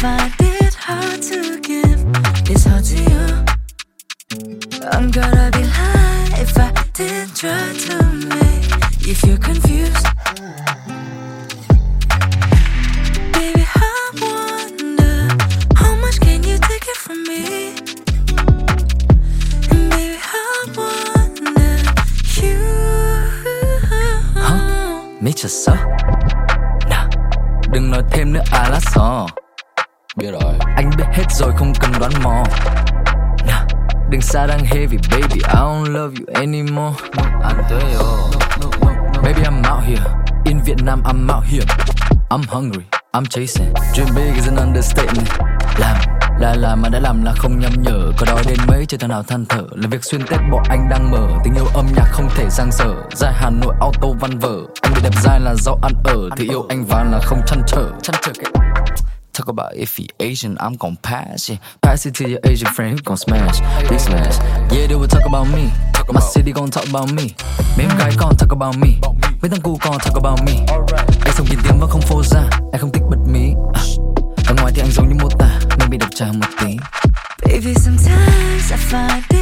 find it hard to give this heart to you. I'm gonna be lying if I didn't try to make you feel confused. Baby, I wonder how much can you take it from me? And baby, I wonder you. 미쳤어? Nah, đừng nói thêm nữa à lá sò. Biết rồi. Anh biết hết rồi không cần đoán mò. Nah, đừng xa đang heavy baby, I don't love you anymore. Anh tới rồi. Baby I'm out here, in Vietnam I'm out here. I'm hungry, I'm chasing. Dream big is an understatement. Làm mà đã làm là không nhăm nhở. Có đói đến mấy chưa thằng nào than thở. Là việc xuyên Tết bọn anh đang mở. Tình yêu âm nhạc không thể giang dở. Ra Hà Nội auto văn vở. Anh bị đẹp dai là do ăn ở. Thì yêu anh và là không chăn trở cái. Talk about if he Asian, I'm gon' pass, yeah. Pass it to your Asian friend, he gon' smash, big smash. Yeah, they will talk about me. My city gon' talk about me. Mấy em gái con talk about me. Mấy thằng cu con talk about me. Anh sống kín tiếng và không phô ra. Anh không thích bật mí. Ở ngoài thì anh giống như mô tả, nên bị độc trà một tí. Baby, sometimes I find